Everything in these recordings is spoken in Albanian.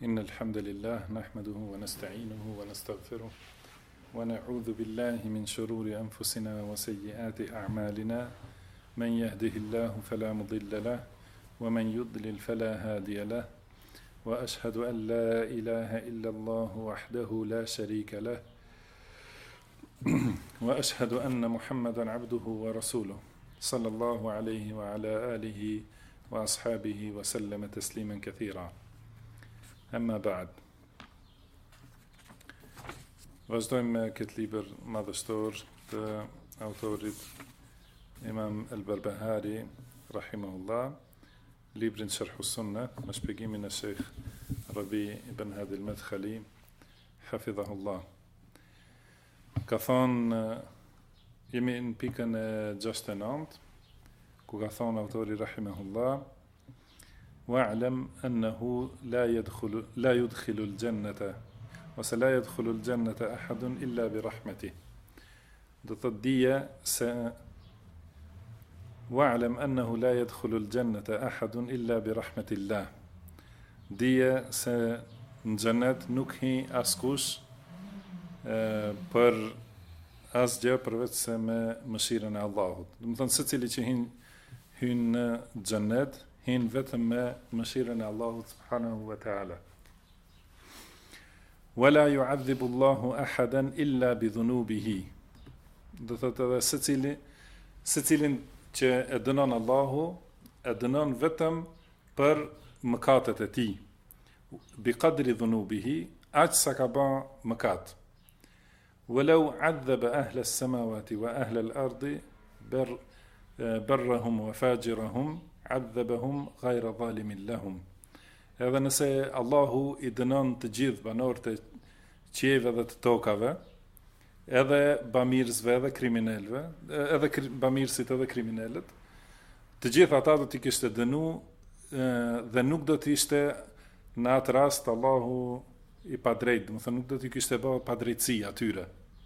إن الحمد لله نحمده ونستعينه ونستغفره ونعوذ بالله من شرور أنفسنا وسيئات أعمالنا من يهده الله فلا مضل له ومن يضلل فلا هادي له وأشهد أن لا إله إلا الله وحده لا شريك له وأشهد أن محمدا عبده ورسوله صلى الله عليه وعلى آله وأصحابه وسلم تسليما كثيرا أما بعد. Vazhdojmë me këtë libër madhështor të autorit Imam al-Barbahari rahimahullah, librin Sharh as-Sunnah me shpjegimin e Sheikh Rabi ibn Hadi al-Madkhali hafidhahullah. Ka thonë, jemi në pikën e 69, ku ka thonë autori rahimahullah: wa'lam annahu la yudkhilu al-jannata ose la yadkhulu al-jannata ahadun illa bi rahmetih. Do të dije se wa'lam annahu la yadkhulu al-jannata ahadun illa bi rahmetillah. Dije se në xhenet nuk hi askush për asgjë përveç se me mëshirën e Allahut. Do të thonë secili që hyn në xhenet hin vetëm me mëshirën e Allahut subhanahu wa ta'ala. Wala yu'adhibu Allahu ahadan illa bi dhunubihi. Do thotë edhe secilin që e dënon Allahu, e dënon vetëm për mëkatet e tij. Bi qadri dhunubihi, aq sa ka bën mëkat. Walau 'adhaba ahla as-samawati wa ahla al-ardi barrahum wa fajirahum 'adhabahum ghayra zalimin lahum. Edhe nëse Allahu I dënon të gjithë banorët e qiejve dhe të tokave, edhe bamirësve dhe kriminalëve, edhe bamirësit edhe kriminalët, të gjithë ata do t'i kishte dënu dhe nuk do t'ishte në atë rast Allahu I padrejt, do të thonë nuk do t'i kishte bërë padrejtësi atyre.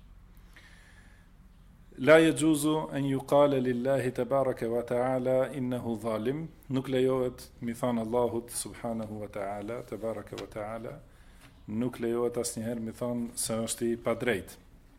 La yajuzu an yuqala lillahi tabaraka wa ta'ala innahu zalim. Nuk lejohet mi than Allahut subhanahu wa ta'ala, tabaraka wa ta'ala, nuk lejohet asnjëherë mi than se është I padrejt.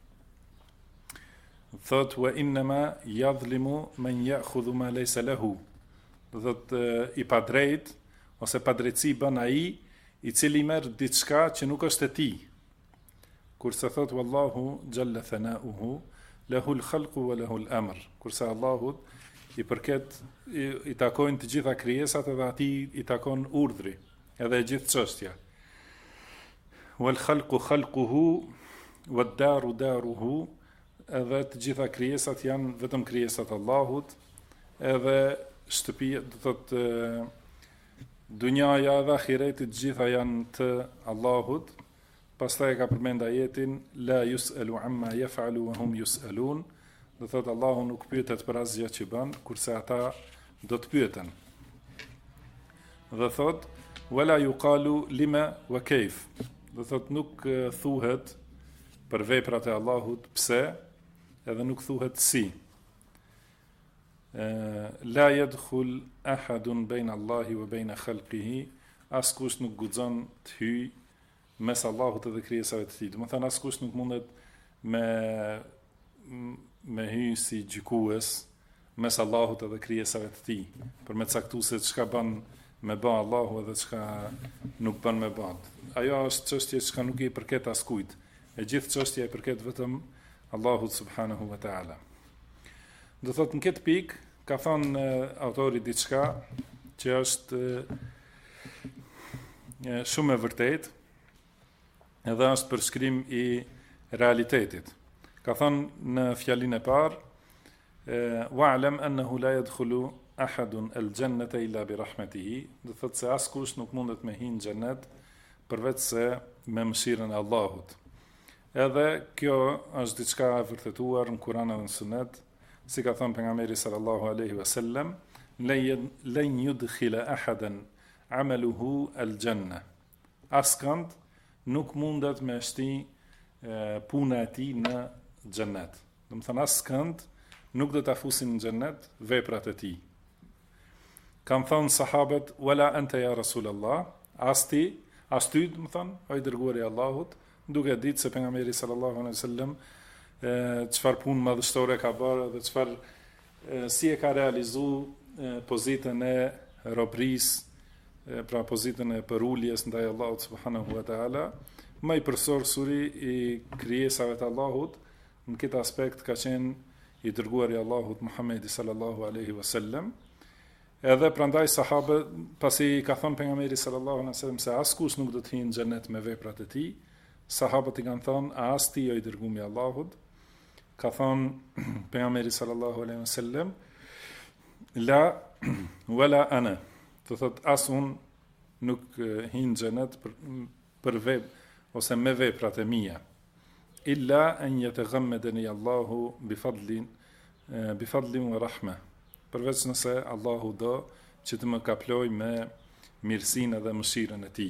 Thot wa innama yadhlimu man ya'khudhu ma laysa lahu. Do thot I padrejt ose padrejtësi bën ai I cili merr diçka që nuk është e tij. Kurse thot wallahu jalla thana'uhu lahu al-khalqu wa lahu al-amr. Kurse Allahut I përket I takojnë të gjitha krijesat edhe atij I takon urdhri, edhe e gjithë çështja. Wal khalqu khalquhu wad daru daruhu. Edhe të gjitha krijesat janë vetëm krijesat Allahut, edhe shtëpia, do thotë dunjaja dhe ahireti të gjitha janë të Allahut. Pastaj ka përmend ajetin la yus'alu amma yaf'alu wa hum yus'alun. Do thotë Allahu nuk pyetet për asgjë që bën, kurse ata do të pyeten. Dhe thotë wala yuqalu lima wa kayf. Do thotë nuk thuhet për veprat e Allahut pse, edhe nuk thuhet si. La yadkhul ahadun bayna Allahi wa bayna khalqihi. Askush nuk guxon të hyjë mes Allahut edhe krijesave të tij. Do të thënë askush nuk mundet me hyjë si gjykues mes Allahut edhe krijesave të tij, për me caktuar se çka bën me bë Allahu edhe çka nuk bën me bë. Ajo është çështje që nuk I përket askujt. E gjithë çështja I përket vetëm Allahut subhanahu wa ta'ala. Do thotë në këtë pikë ka thonë autori diçka që është shumë e vërtetë, edhe është përshkrim I realitetit. Ka thonë në fjalinë e parë, wa'lam annahu la yadkhulu ahadun al-jannata illa bi rahmetihi. Do thotë se askush nuk mundet me hyrë në xhenet përveç se me mëshirën e Allahut. Edhe kjo është diçka e vërtetuar në Kur'an dhe në Sunet, si ka thënë pejgamberi sallallahu alaihi wasallam, lan yudkhila ahadan amaluhu al-janna. Askënd nuk mundet me shti puna e tij në xhenet. Do të thënë askënd nuk do ta fusin në xhenet veprat e tij. Kan thënë sahabët wala anta ya Rasulullah, asti As ty, më thonë, o I dërguari I Allahut, duke ditë se pejgamberi sallallahu alaihi wasallam çfarë punë madhështore ka bërë dhe çfarë si e ka realizuar pozitën e robrisë, pra pozitën e përuljes ndaj Allahut subhanahu wa taala, më I përsorsuri I krijesave të Allahut në këtë aspekt ka qenë I dërguari I Allahut Muhammedi sallallahu alaihi wasallam. Edhe prandaj sahabët, pasi ka thënë pejgamberi sallallahu alaihi wasallam se askush nuk do të hyjë në xhenet me veprat e tij, sahabët I kanë thënë, a as ti o I dërguari I Allahut? Ka thënë pejgamberi sallallahu alaihi wasallam, la wala ana. Do thot as unë nuk hyj në xhenet për vepra ose me veprat e mia. Illa an yataghammadani Allahu bi fadlin wa rahma. Përveç nëse Allahu do që të më kaploj me mirësinë dhe mëshirën e tij.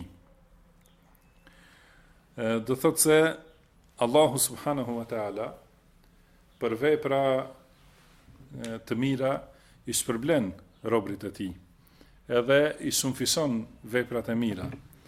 Do thot se Allahu subhanahu wa taala për vepra të mira I shpërblen robrit e tij. Edhe I shumëfishon veprat e mira.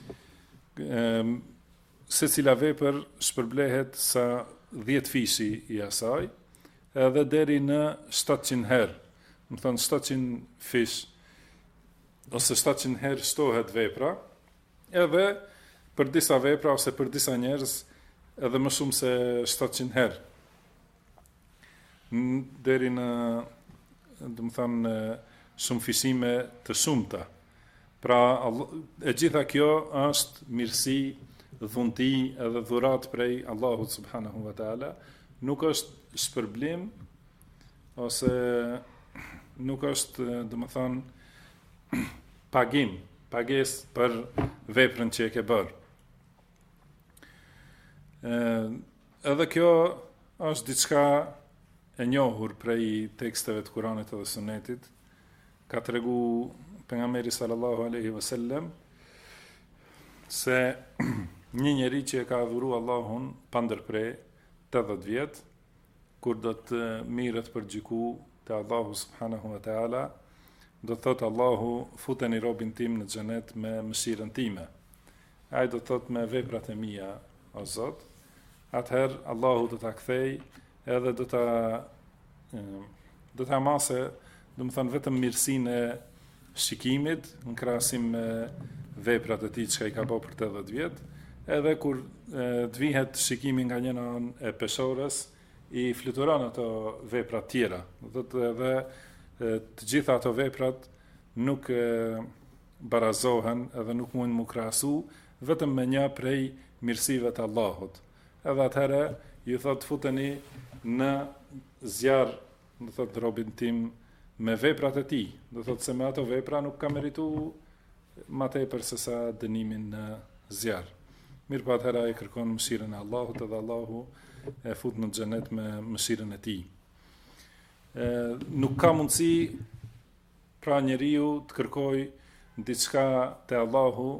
Se cila vepër shpërblehet sa 10 fishi I asaj, edhe deri në 700 herë. Më thonë 700 fish, ose 700 herë shtohet vepra, edhe për disa vepra, ose për disa njerëz, edhe më shumë se 700 herë. Deri në, dhe më thonë, shumë fishime të shumta. Pra, e gjitha kjo është mirësi, dhunti edhe dhurat prej Allahut subhanahu wa taala, nuk është shpërblim ose nuk është, domethënë, pagesë për veprën që e ke bërë. Edhe kjo është diçka e njohur prej teksteve të Kuranit dhe Sunetit. Ka tregu pejgamberi sallallahu alaihi wasallam se një njeri që e ka adhuru Allahun pa ndërprer 80 vjet, kur do të mirët për gjyku te Allahu subhanahu wa taala, do të thotë Allahu, futeni robin tim në xhenet me mëshirën time. Ai do të thotë me veprat e mia, o Zot. Atëherë Allahu do ta kthej edhe do ta mase, do të thënë vetëm mirësinë e shikimit në krahasim me veprat e tij që I ka bërë për 80 vjet, edhe kur të vihet shikimi nga njëna anë e peshores, I fluturon ato veprat tjera. Do të edhe të gjitha ato veprat nuk barazohen edhe nuk mund mu krahasu vetëm me një prej mirësive të Allahut. Edhe atëherë ju thot futeni në zjarr, do thot robin tim me veprat e tij. Do thot se me ato vepra nuk ka meritu ma tepër se sa dënimin në zjarr. Mirë po atëherë ai kërkon mëshirën e Allahut edhe Allahu e fut në xhenet me mëshirën e tij. Nuk ka mundësi pra njeriu të kërkoj diçka te Allahu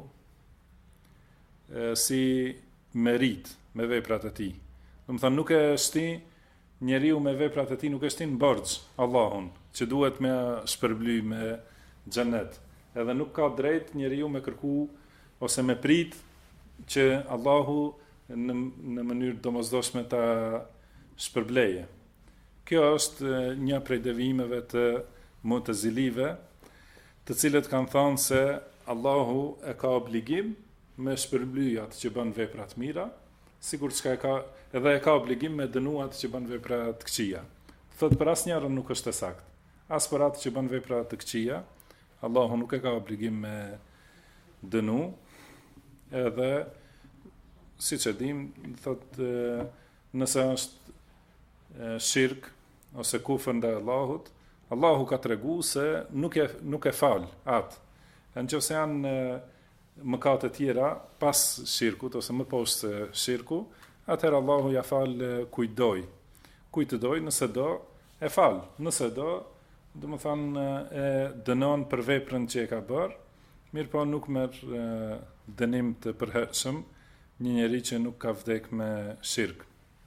si merit me veprat e tij. Do të thënë nuk e shti njeriu me veprat e tij, nuk e shtin borxh Allahun që duhet me shpërbly me xhenet. Edhe nuk ka drejt njeriu me kërku ose me prit që Allahu në mënyrë domosdoshme ta shpërbleje. Kjo është një prej devijimeve të Mu'tazilive, të cilët kanë thënë se Allahu e ka obligim me shpërbly atë që bën vepra të mira, sikur çka edhe e ka obligim me dënu atë që bën vepra të këqija. Thotë për asnjërin nuk është e saktë. As për atë që bën vepra të këqija, Allahu nuk e ka obligim me dënu, edhe siç e dim, thotë nëse është shirk ose kufër ndaj Allahut, Allahu ka tregu se nuk e fal atë. Nëse janë mëkate tjera pas shirkut ose më poshtë shirku, atëherë Allahu ja fal kujt doj. Kujt të doj, nëse do, e fal. Nëse do, do më thanë e dënon për veprën që e ka bërë, mirë po nuk merr dënim të përhershëm një njeri që nuk ka vdek me shirk.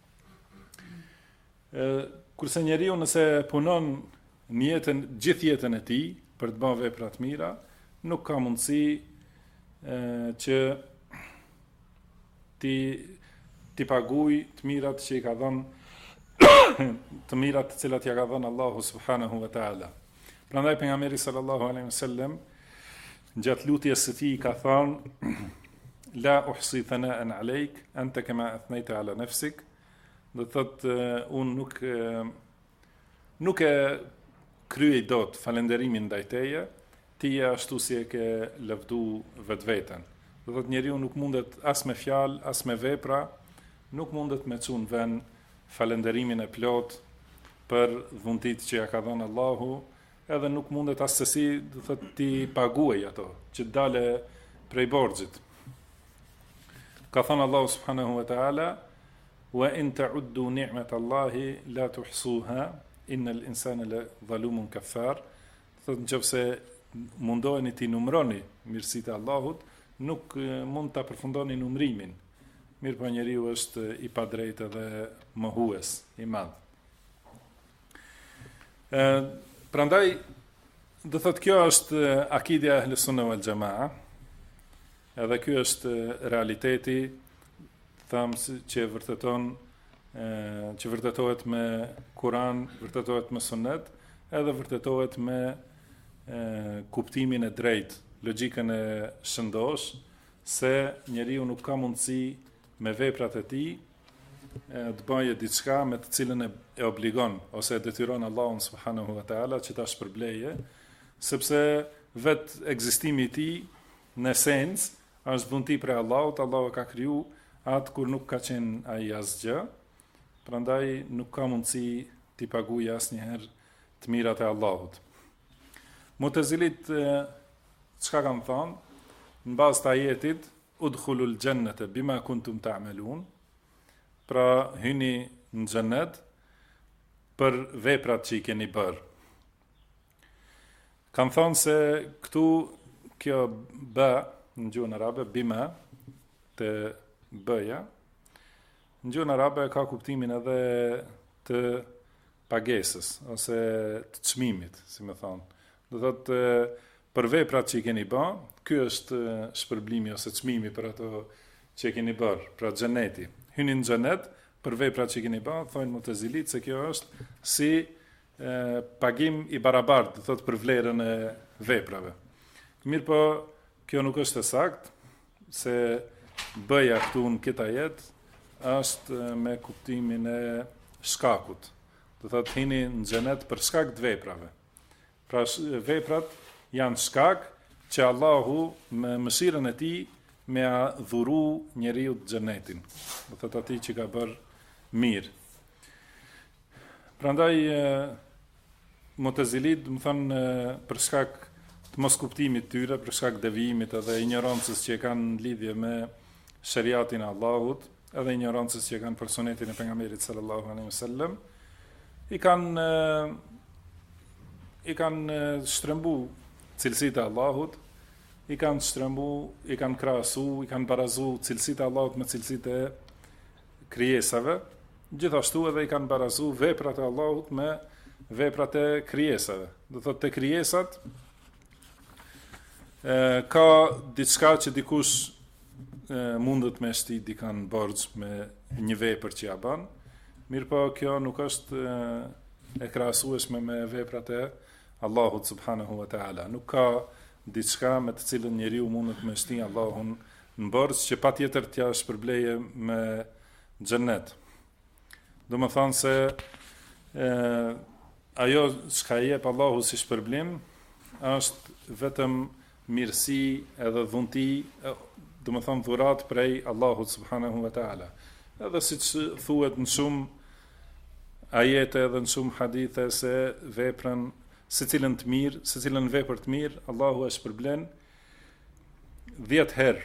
Kurse njeriu nëse punon gjithë jetën e tij për të bërë vepra të mira, nuk ka mundësi që ti paguaj të mirat që i ka dhënë të mirat të cilat ja ka dhënë Allahu subhanahu wa taala. Prandaj pejgamberi sallallahu alaihi wasallam gjatë lutjes së tij ka thënë la uhsi thana'an alayk anta kama athnayta ala nafsik. Do thotë unë nuk e kryej dot falënderimin ndaj teje, ti je ashtu si e ke lëvdu vetveten. Do thotë njeriu nuk mundet as me fjalë, as me vepra, nuk mundet me çun vend falënderimin e plot për dhuntit që ja ka dhënë Allahu, edhe nuk mundet as sesi, do thotë ti paguaj ato, që të dale prej borxhit. Ka thënë Allahu subhanahu wa taala: "Wa in ta'uddu ni'matallahi la tuhsuha, innal insana la zalumun kafar." Thotë nëse mundoheni ti numroni mirësitë e Allahut, nuk mund ta përfundoni numrimin. Mirë po njeriu është i padrejtë dhe mohues i madh. Prandaj do thotë kjo është akidja e Ahlus-Sunna wal Jamaa. Edhe ky është realiteti thamë që vërtetohet me Kur'an, vërtetohet me Sunnet, edhe vërtetohet me kuptimin e drejtë, logjikën e shëndosh, se njeriu nuk ka mundësi me veprat e tij të bëjë diçka me të cilën e obligon ose e detyron Allahun subhanahu wa taala që ta shpërbleje, sepse vetë ekzistimi i tij në esencë është dhunti për Allahut. Allahu ka kriju atë kur nuk ka qenë ai asgjë, prandaj nuk ka mundësi t'i paguajë asnjëherë të mirat e Allahut. Mu'tazilit çka kanë thënë në bazë të ajetit udkhulul jannata bima kuntum ta'malun, pra hyni në xhennet për veprat që i keni bërë. Kanë thënë se këtu kjo bë në gjuhën arabe, bima të bëja, në gjuhën arabe ka kuptimin edhe të pagesës ose të çmimit, si më thonë. Do thotë për veprat që i keni bërë, ky është shpërblimi ose çmimi për ato që i keni bërë, pra xheneti. Hyni në xhenet për veprat që i keni bërë, thonë Mu'tazilit se kjo është si pagim i barabartë, do thotë për vlerën e veprave. Mirë po, kjo nuk është e saktë, se bëja këtu në këtë ajet është me kuptimin e shkakut. Do thotë hyni në xhenet për shkak të veprave. Pra veprat janë shkak që Allahu me mëshirën e tij me a dhuru njeriu të xhenetin. Do thotë atij që ka bërë mirë. Prandaj Mu'tazilit, do të thonë për shkak të mos kuptimit tyre, për shkak devijimit edhe ignorancës që kanë në lidhje me shariatin e Allahut, edhe ignorancës që kanë për sunetin e pejgamberit sallallahu alaihi wasallam, i kanë shtrembu cilësitë e Allahut, i kanë krahasu, i kanë barazu cilësitë e Allahut me cilësitë e krijesave, gjithashtu edhe i kanë barazu veprat e Allahut me veprat e krijesave. Do thotë te krijesat ka diçka që dikush mundet me shtit dikan borxh me një vepër që ja bën, mirë po kjo nuk është e krahasueshme me veprat e Allahut subhanahu wa taala. Nuk ka diçka me të cilën njeriu mundet me shtin Allahun në borxh që patjetër t'ja shpërbleje me xhennet. Do të thonë se ajo çka i jep Allahu si shpërblim është vetëm mirësi edhe dhunti, do të thonë dhurat prej Allahut subhanahu wa taala. Edhe siç thuhet në shumë ajete edhe në shumë hadithe se veprën secilën vepër të mirë, Allahu e shpërblen 10 herë.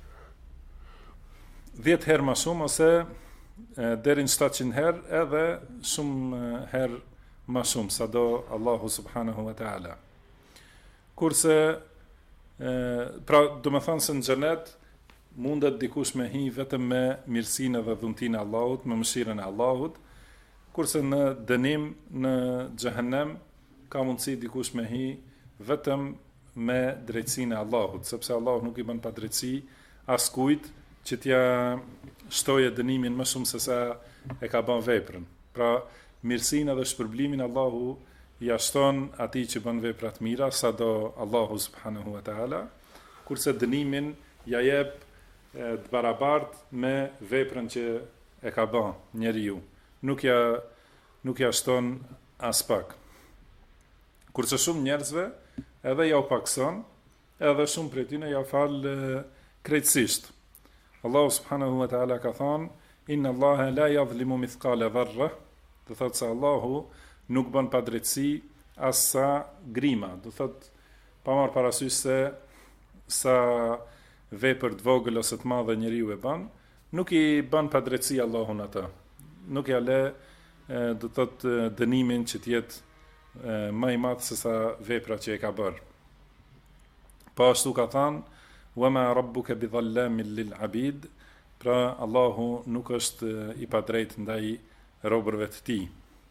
10 herë më shumë ose deri në 700 herë edhe shumë herë më shumë, sado Allahu subhanahu wa taala. Kurse pra do të thonë se në xhenet mundet dikush me hi vetëm me mirësinë dhe dhuntinë e Allahut, me mëshirën e Allahut, kurse në dënim në xhehenem ka mundësi dikush me hi vetëm me drejtsinë e Allahut, sepse Allahu nuk i bën pa drejtësi askujt që t'ja shtoje dënimin më shumë se sa e ka bën veprën. Pra, mirësinë edhe shpërblimin Allahu ja shton atij që bën vepra të mira, sado Allahu subhanahu wa taala, kurse dënimin ja jep të barabartë me veprën që e ka bën njeriu. Nuk ja shton as pak. Kurse shumë njerëzve edhe ja u pakson, edhe shumë prej tyre ja fal krejtësisht. Allahu subhanahu wa taala ka thënë: "Inna Allaha la yadhlimu mithqala dharra", do thotë se Allahu nuk bën padrejtësi as sa grima, do thotë pa marrë parasysh se sa vepër të vogël ose të madhe njeriu e bën, nuk i bën padrejtësi Allahun ata. Nuk ja le do thotë dënimin që të jetë më i madh se sa vepra që e ka bërë. Po ashtu ka thënë: "Wa ma rabbuka bidhallamin lil abid", pra Allahu nuk është i padrejtë ndaj robërve të tij.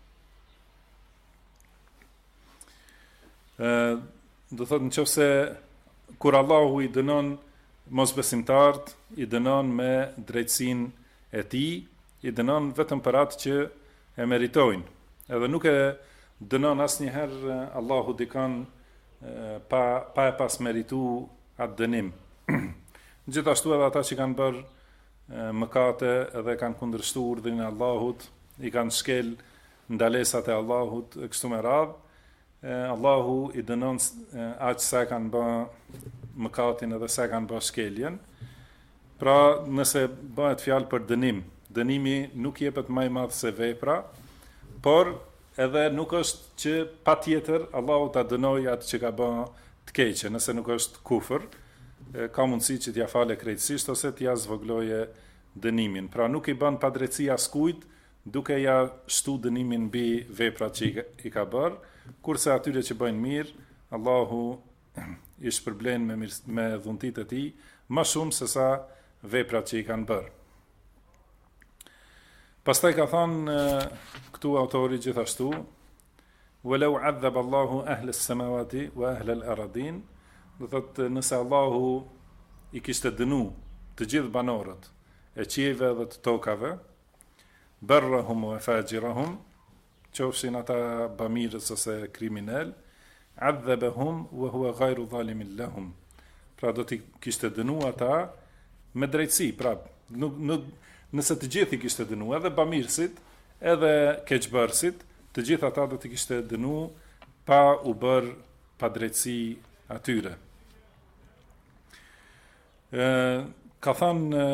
Do thotë nëse kur Allahu i dënon mosbesimtarët, i dënon me drejtësinë e tij, i dënon vetëm për atë që e meritojnë. Edhe nuk e dënon asnjëherë Allahu dikon pa e pas meritu atë dënim. Gjithashtu edhe ata që kanë bërë mëkate edhe kanë kundërshtuar urdhrin e Allahut, i kanë shkel ndalesat e Allahut, kështu me radhë, Allahu i dënon aq sa kanë bërë mëkatin edhe sa kanë bërë shkeljen. Pra, nëse bëhet fjalë për dënim, dënimi nuk jepet më i madh se vepra, por edhe nuk është që patjetër Allahu ta dënojë atë që ka bërë të keqe, nëse nuk është kufër, ka mundësi që t'ja fale krejtësisht ose t'ja zvogloje dënimin. Pra nuk i bën padrejtësi askujt duke ja shtu dënimin mbi veprat që i ka bërë, kurse atyre që bëjnë mirë, Allahu i shpërblen me dhuntit e tij më shumë se sa veprat që i kanë bërë. Pastaj ka thënë këtu autori gjithashtu: "Walau 'adhaba Allahu ahla as-samawati wa ahla al-ardin", do thotë nëse Allahu i kishte dënu të gjithë banorët e qiejve dhe të tokave, barrahum wa fajirahum, qofshin ata bamirës ose kriminal, adhabahum wa huwa ghayru zalimin lahum, pra do t'i kishte dënu ata me drejtësi, pra nëse të gjithë i kishte dënu, edhe bamirësit, edhe keqbërësit, të gjithë ata do t'i kishte dënu pa u bërë pa drejtësi atyre. Ka thënë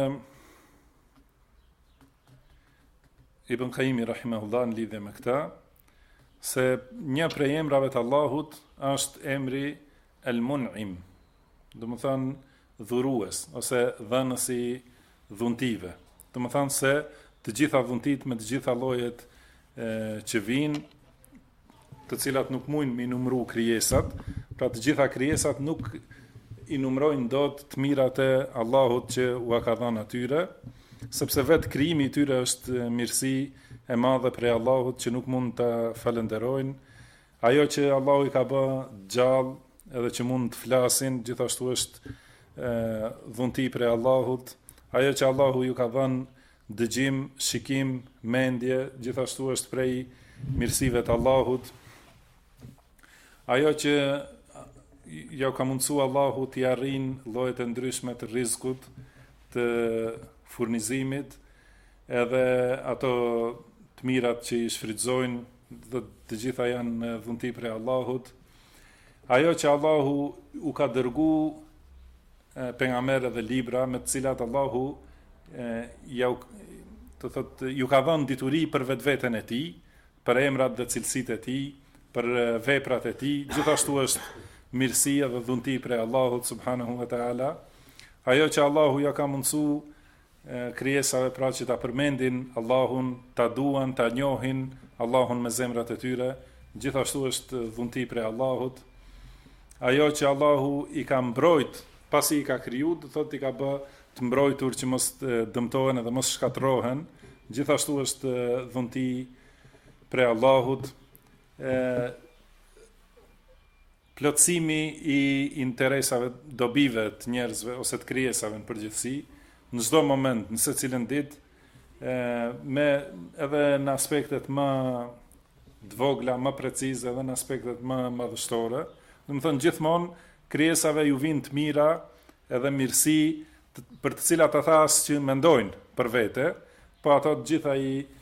Ibn Qayyim rahimahullah në lidhje me këta, se një prej emrave të Allahut është emri El-Mun'im, do më thënë dhurues, ose dhënësi dhuntive. Do më thënë se të gjitha dhuntit me të gjitha llojet që vinë, të cilat nuk mujnë me numëru krijesat, pra të gjitha krijesat nuk i numërojnë dot të mirat e Allahut që ua ka dhënë atyre, sepse vetë krijimi i tyre është mirësi e madhe prej Allahut që nuk mund ta falenderojnë. Ajo që Allahu i ka bërë gjallë edhe që mund të flasin, gjithashtu është dhunti prej Allahut. Ajo që Allahu ju ka dhënë dëgjim, shikim, mendje, gjithashtu është prej mirësive të Allahut. Ajo që ja ka mundësu Allahu t'i arrin llojet e ndryshme të rrezikut, të furnizimit, edhe ato të mirat që i shfrytëzojnë, dhe të gjitha janë dhunti prej Allahut. Ajo që Allahu u ka dërgu pejgamberë dhe libra me të cilat Allahu ju ka dhënë dituri për vetveten e tij, për emrat dhe cilësitë e tij, për veprat e tij, gjithashtu është mirësia dhe dhunti prej Allahut subhanahu wa taala. Ajo që Allahu ja ka mundsu krijesave pra që ta përmendin Allahun, ta duan, ta njohin Allahun me zemrat e tyre, gjithashtu është dhunti prej Allahut. Ajo që Allahu i ka mbrojt pasi i ka kriju, do thotë i ka bë të mbrojtur që mos dëmtohen edhe mos shkatërrohen, gjithashtu është dhunti prej Allahut. Plotësimi i interesave, dobive të njerëzve ose të krijesave në përgjithësi, në çdo moment, në secilën ditë, me edhe në aspektet më të vogla, më precize, edhe në aspektet më madhështore. Do të thonë gjithmonë krijesave ju vijnë të mira edhe mirësi për të cilat ata as që mendojnë për vete, po ato të gjitha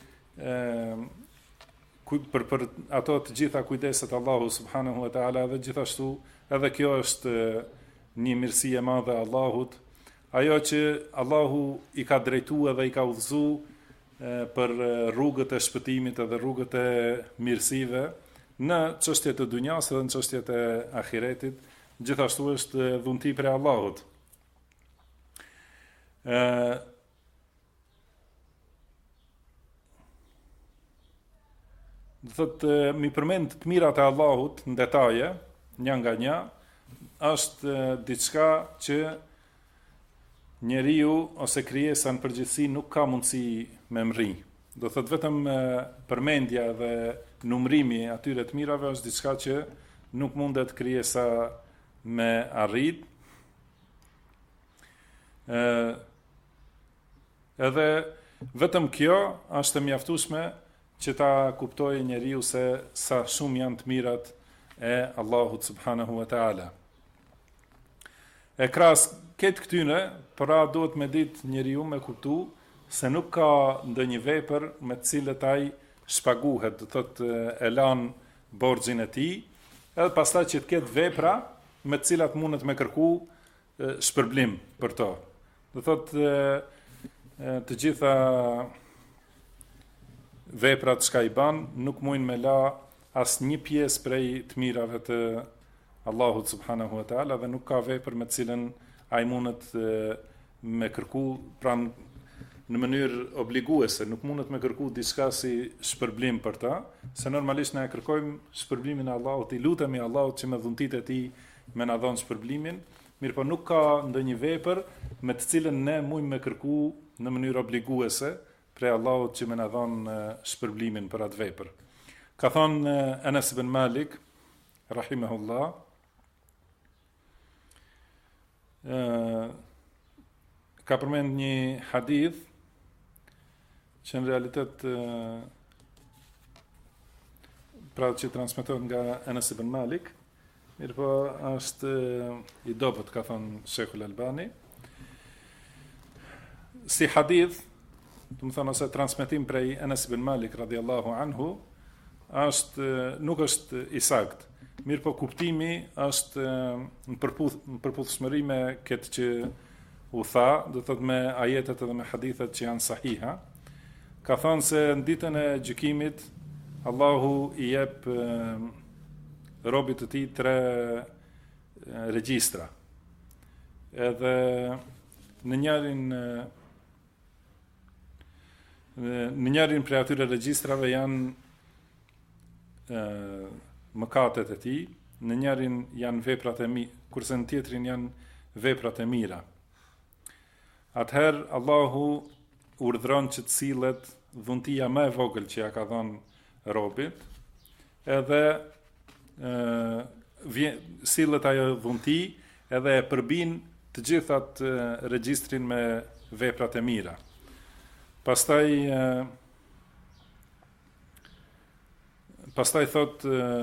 për ato të gjitha kujdeset Allahu subhanahu wa taala, dhe gjithashtu edhe kjo është një mirësi e madhe e Allahut, ajo që Allahu i ka drejtuar dhe i ka udhëzuar për rrugët e shpëtimit edhe rrugët e mirësive në çështjet e dunjas dhe në çështjet e ahiretit, gjithashtu është dhunti prej Allahut. Do thotë mi përmend të mirat e Allahut në detaje, një nga një, është diçka që njeriu ose krijesa në përgjithësi nuk ka mundësi me mri. Do thotë vetëm përmendja dhe numrimi atyre të mirave është diçka që nuk mundet krijesa me arrit. Edhe vetëm kjo është e mjaftueshme që ta kuptojë njeriu se sa shumë janë të mirat e Allahut subhanahu wa taala. E krahas këtë këtyne, pra duhet me ditë njeriu me kuptu se nuk ka ndonjë vepër me të cilët ai shpaguhet, do thotë e lan borxhin e tij, edhe pastaj që të ketë vepra me të cilat mundet me kërku shpërblim për to. Do thotë të gjitha veprat që i ban nuk mujnë me la as një pjesë prej të mirave të Allahut subhanahu wa taala, dhe nuk ka vepër me të cilën ai mundet me kërku pranë në mënyrë obliguese, nuk mundet me kërku diçka si shpërblim për ta, se normalisht ne kërkojmë shpërblimin e Allahut, i lutemi Allahut që me dhuntitë e tij me na dhon shpërblimin, mirëpo nuk ka ndonjë vepër me të cilën ne mujmë me kërku në mënyrë obliguese prej Allahut që me na dhon shpërblimin për atë vepër. Ka thonë Anas ibn Malik rahimahullah, ka përmend një hadith që në realitet pra që transmetohet nga Anas ibn Malik, mirëpo është i dobët, ka thonë Sheikhul Albani. Si hadith, do të thonë ose transmetim prej Anas ibn Malik radhiyallahu anhu, nuk është i saktë. Mirëpo kuptimi është në përputhshmëri me këtë që u tha, do të thotë me ajetet edhe me hadithet që janë sahiha. Ka thënë se në ditën e gjykimit Allahu i jep robit të tij 3 regjistra. Edhe në njërin prej atyre regjistrave janë mëkatet e tij, në njërin janë veprat e mira, kurse në tjetrin janë veprat e mira. Atëherë Allahu urdhëron që të sillet dhuntia më e vogël që ja ka dhënë robit, edhe sillet ajo dhunti edhe e përbin të gjithat regjistrin me veprat e mira. Pastaj thot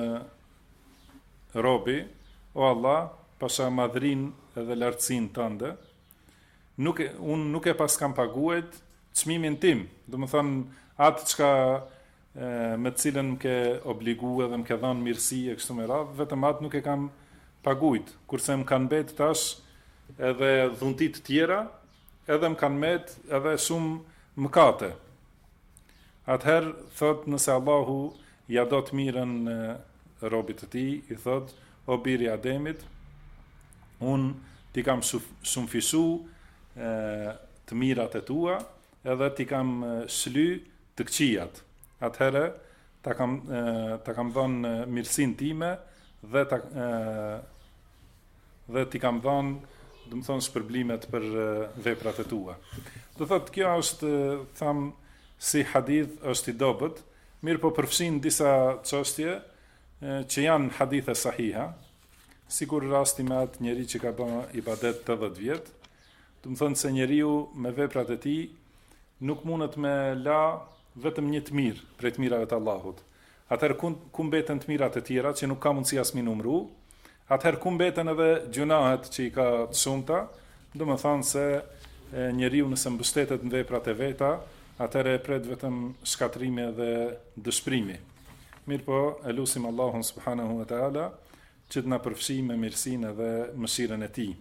robi, o Allah, pasha madhrin edhe lartësin tënde, unë nuk e pas kam paguajt çmimin tim, do më thënë atë çka me të cilën më ke obligu edhe më ke dhënë mirësi e kështu me radhë, vetëm atë nuk e kam paguajt, kurse më kanë mbet tash edhe dhuntit tjera, edhe më kanë mbet edhe shumë mëkate. Atëherë thot nëse Allahu ja do të mirën robit të tij, i thot, o biri Ademit, unë ti kam shumëfisu të mirat e tua, edhe ti kam shly të këqijat. Atëherë ta kam dhënë mirësinë time dhe ti kam dhënë, do të thonë, shpërblimet për veprat e tua. Do thotë kjo është, tham, si hadith është i dobët, mirë po përfshin disa çështje që janë hadithe sahiha, sikur rasti me atë njeri që ka bërë ibadet 80 vjet. Do të thonë se njeriu me veprat e tij nuk mundet me la vetëm një të mirë prej të mirave të Allahut. Atëherë ku mbeten të mirat e tjera që nuk ka mundësi as mi numëru, atëherë ku mbeten edhe gjunahet që i ka të shumta, do të thonë se njeriu nëse mbështetet në veprat e veta, atëherë e pret vetëm shkatrimi dhe dëshpërimi. Mirë po, e lutim Allahun subhanahu wa taala që të na përfshijë me mirësinë dhe mëshirën e tij.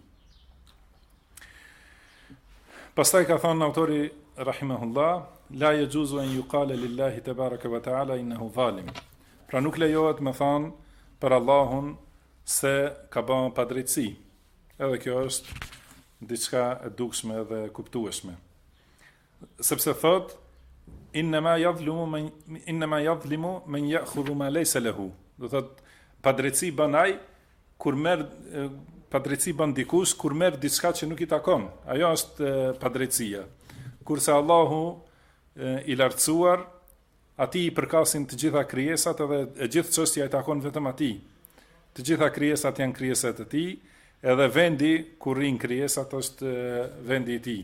Pastaj ka thënë autori rahimahullah, la yajuzu an yuqala lillahi tabaraka wa taala innahu zalim. Pra nuk lejohet me thënë për Allahun se ka bën padrejtësi. Edhe kjo është diçka e dukshme dhe kuptueshme. Sepse thot inma yadhlimu man ya'khudhu ma laysa lahu. Do thot padrejtësi bën ai kur merr padrejtësi bën dikush kur merr diçka që nuk i takon. Ajo është padrejtësia. Kurse Allahu i lartësuar, atij i përkasin të gjitha krijesat edhe e gjithë çështja i takon vetëm atij. Të gjitha krijesat janë krijesat e tij, edhe vendi ku rrin krijesat është vendi i tij.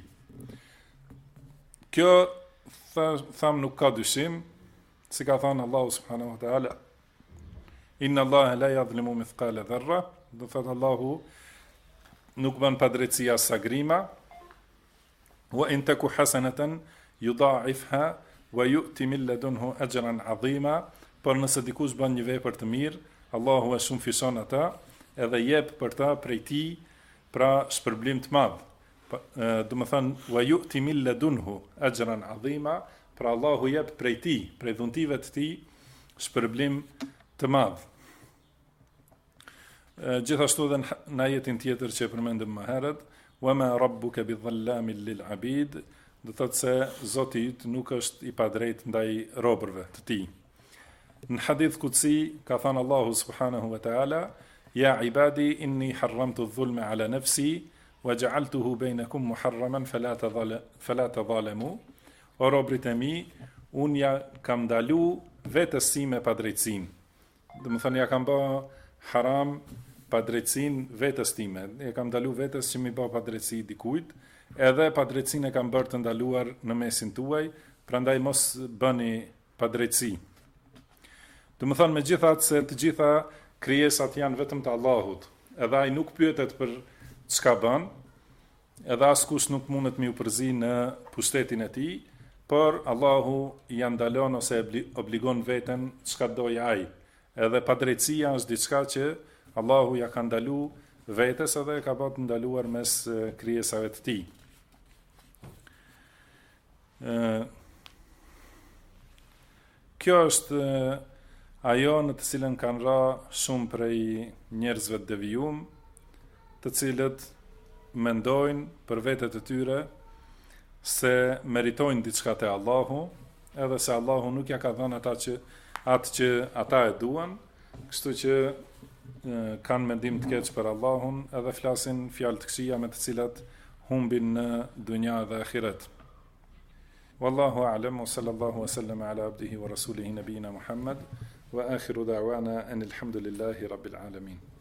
Kjo tham nuk ka dyshim, si ka thënë Allahu subhanahu wa taala, inna Allaha la yadhlimu mithqala dharra, do thotë Allahu nuk bën padrejtësi as sagrima, wa in taku hasanatan yudha'ifha wa yu'ti min ladunhu ajran 'azima, por nëse dikush bën një vepër të mirë, Allahu e shumëfishon ata edhe jep për ta prej tij pra shpërblim të madh. Do të thënë wa yu'ti min ladunhu ajran 'azima, pra Allahu jep prej tij, prej dhuntive të tij shpërblim të madh. Gjithashtu edhe në ajetin tjetër që e përmendëm më herët, wa ma rabbuka bidhallamin lil abid, do thotë se Zoti yt nuk është i padrejt ndaj robërve të tij. Në hadith kutsi ka thënë Allahu subhanahu wa taala, ya ibadi inni harramtu adh-dhulma ala nafsi wa ja'altuhu bainakum muharraman fala tadhalamu. O robërit e mi, unë ja kam ndalu vetes time padrejtësinë. Do të thënë ja kam bë haram padrejtësinë vetes time. E kam ndalu vetes që mi bë padrejtësi dikujt, edhe padrejtësinë e kam bërë të ndaluar në mesin tuaj, prandaj mos bëni padrejtësi. Do të thënë megjithatë se të gjitha krijesat janë vetëm të Allahut, edhe ai nuk pyetet për çka bën, edhe askush nuk mundet mi u përzi në pushtetin e tij, por Allahu ja ndalon ose obligon veten çka doj ai. Edhe padrejtësia është diçka që Allahu ja ka ndalu vetes edhe ka bërë të ndaluar mes krijesave të tij. Kjo është ajo në të cilën kanë ra shumë prej njerëzve të devijum, të cilët mendojnë për vetët e tyre se meritojnë diçka te Allahu, edhe se Allahu nuk ja ka dhënë atë që ata e duan, kështu që kanë mendim të keq për Allahun edhe flasin fjalë të këqija me të cilat humbin në dunja dhe ahiret. Wallahu a'lam wa sallallahu wa sallama ala abdihi wa rasulihi nabiyina Muhammad wa akhiru da'wana anil hamdulillahi rabbil alamin.